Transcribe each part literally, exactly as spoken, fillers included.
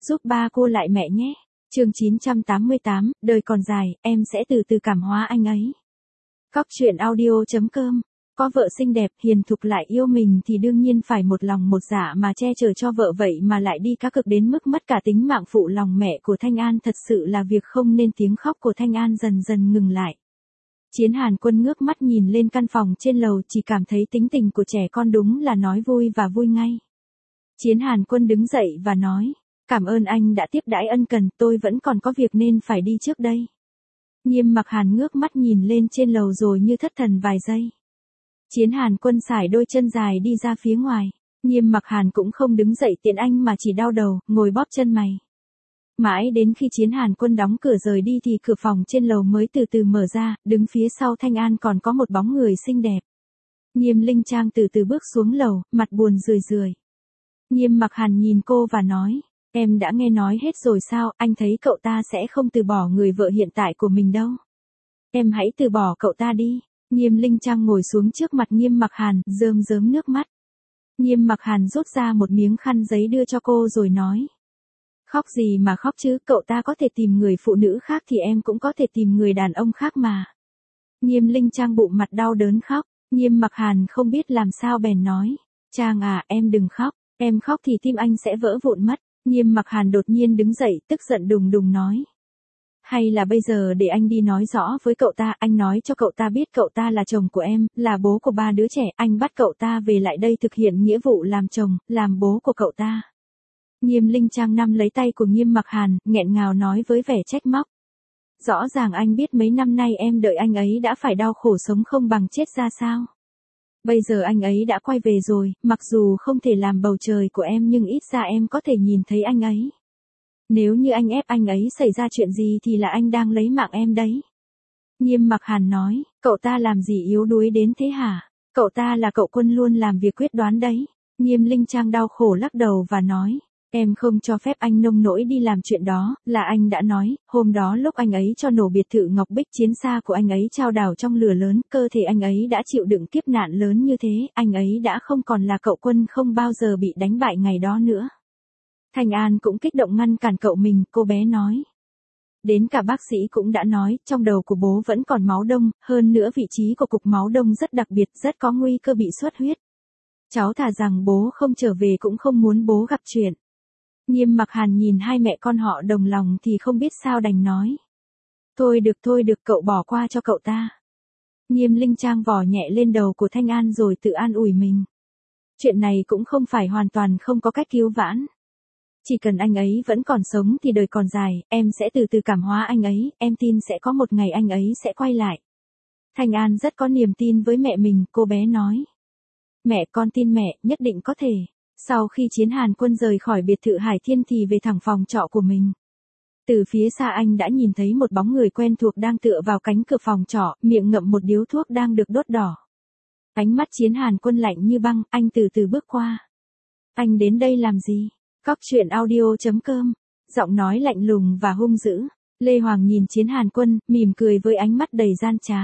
giúp ba cô lại mẹ nhé. Chương chín trăm tám mươi tám, đời còn dài, em sẽ từ từ cảm hóa anh ấy. Cóc truyện audio chấm com. Có vợ xinh đẹp, hiền thục lại yêu mình thì đương nhiên phải một lòng một dạ mà che chở cho vợ, vậy mà lại đi cá cực đến mức mất cả tính mạng phụ lòng mẹ của Thanh An, thật sự là việc không nên. Tiếng khóc của Thanh An dần dần ngừng lại. Chiến Hàn Quân ngước mắt nhìn lên căn phòng trên lầu, chỉ cảm thấy tính tình của trẻ con đúng là nói vui và vui ngay. Chiến Hàn Quân đứng dậy và nói, cảm ơn anh đã tiếp đãi ân cần, tôi vẫn còn có việc nên phải đi trước đây. Nghiêm Mặc Hàn ngước mắt nhìn lên trên lầu rồi như thất thần vài giây. Chiến Hàn Quân sải đôi chân dài đi ra phía ngoài. Nghiêm Mặc Hàn cũng không đứng dậy tiện anh mà chỉ đau đầu, ngồi bóp chân mày. Mãi đến khi Chiến Hàn Quân đóng cửa rời đi thì cửa phòng trên lầu mới từ từ mở ra, đứng phía sau Thanh An còn có một bóng người xinh đẹp. Nghiêm Linh Trang từ từ bước xuống lầu, mặt buồn rười rười. Nghiêm Mặc Hàn nhìn cô và nói, em đã nghe nói hết rồi sao, anh thấy cậu ta sẽ không từ bỏ người vợ hiện tại của mình đâu. Em hãy từ bỏ cậu ta đi. Nghiêm Linh Trang ngồi xuống trước mặt Nghiêm Mặc Hàn, rơm rớm nước mắt. Nghiêm Mặc Hàn rút ra một miếng khăn giấy đưa cho cô rồi nói. Khóc gì mà khóc chứ, cậu ta có thể tìm người phụ nữ khác thì em cũng có thể tìm người đàn ông khác mà. Nghiêm Linh Trang bụng mặt đau đớn khóc. Nghiêm Mặc Hàn không biết làm sao bèn nói. Trang à, em đừng khóc, em khóc thì tim anh sẽ vỡ vụn mất. Nghiêm Mặc Hàn đột nhiên đứng dậy, tức giận đùng đùng nói. Hay là bây giờ để anh đi nói rõ với cậu ta, anh nói cho cậu ta biết cậu ta là chồng của em, là bố của ba đứa trẻ, anh bắt cậu ta về lại đây thực hiện nghĩa vụ làm chồng, làm bố của cậu ta. Nghiêm Linh Trang nắm lấy tay của Nghiêm Mặc Hàn, nghẹn ngào nói với vẻ trách móc. Rõ ràng anh biết mấy năm nay em đợi anh ấy đã phải đau khổ sống không bằng chết ra sao. Bây giờ anh ấy đã quay về rồi, mặc dù không thể làm bầu trời của em nhưng ít ra em có thể nhìn thấy anh ấy. Nếu như anh ép anh ấy xảy ra chuyện gì thì là anh đang lấy mạng em đấy. Nghiêm Mặc Hàn nói, cậu ta làm gì yếu đuối đến thế hả? Cậu ta là cậu Quân luôn làm việc quyết đoán đấy. Nghiêm Linh Trang đau khổ lắc đầu và nói, em không cho phép anh nông nỗi đi làm chuyện đó, là anh đã nói, hôm đó lúc anh ấy cho nổ biệt thự Ngọc Bích chiến xa của anh ấy trao đảo trong lửa lớn, cơ thể anh ấy đã chịu đựng kiếp nạn lớn như thế, anh ấy đã không còn là cậu Quân, không bao giờ bị đánh bại ngày đó nữa. Thanh An cũng kích động ngăn cản cậu mình, cô bé nói. Đến cả bác sĩ cũng đã nói, trong đầu của bố vẫn còn máu đông, hơn nữa vị trí của cục máu đông rất đặc biệt, rất có nguy cơ bị xuất huyết. Cháu thà rằng bố không trở về cũng không muốn bố gặp chuyện. Nghiêm Mặc Hàn nhìn hai mẹ con họ đồng lòng thì không biết sao đành nói. Thôi được thôi được, cậu bỏ qua cho cậu ta. Nghiêm Linh Trang vò nhẹ lên đầu của Thanh An rồi tự an ủi mình. Chuyện này cũng không phải hoàn toàn không có cách cứu vãn. Chỉ cần anh ấy vẫn còn sống thì đời còn dài, em sẽ từ từ cảm hóa anh ấy, em tin sẽ có một ngày anh ấy sẽ quay lại. Thanh An rất có niềm tin với mẹ mình, cô bé nói. Mẹ, con tin mẹ, nhất định có thể. Sau khi Chiến Hàn Quân rời khỏi biệt thự Hải Thiên thì về thẳng phòng trọ của mình. Từ phía xa anh đã nhìn thấy một bóng người quen thuộc đang tựa vào cánh cửa phòng trọ, miệng ngậm một điếu thuốc đang được đốt đỏ. Ánh mắt Chiến Hàn Quân lạnh như băng, anh từ từ bước qua. Anh đến đây làm gì? Cóc truyện audio chấm com. Giọng nói lạnh lùng và hung dữ. Lê Hoàng nhìn Chiến Hàn Quân, mỉm cười với ánh mắt đầy gian trá.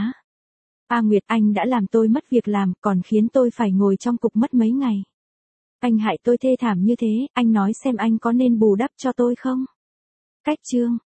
A Nguyệt, anh đã làm tôi mất việc làm, còn khiến tôi phải ngồi trong cục mất mấy ngày. Anh hại tôi thê thảm như thế, anh nói xem anh có nên bù đắp cho tôi không? Cách chương.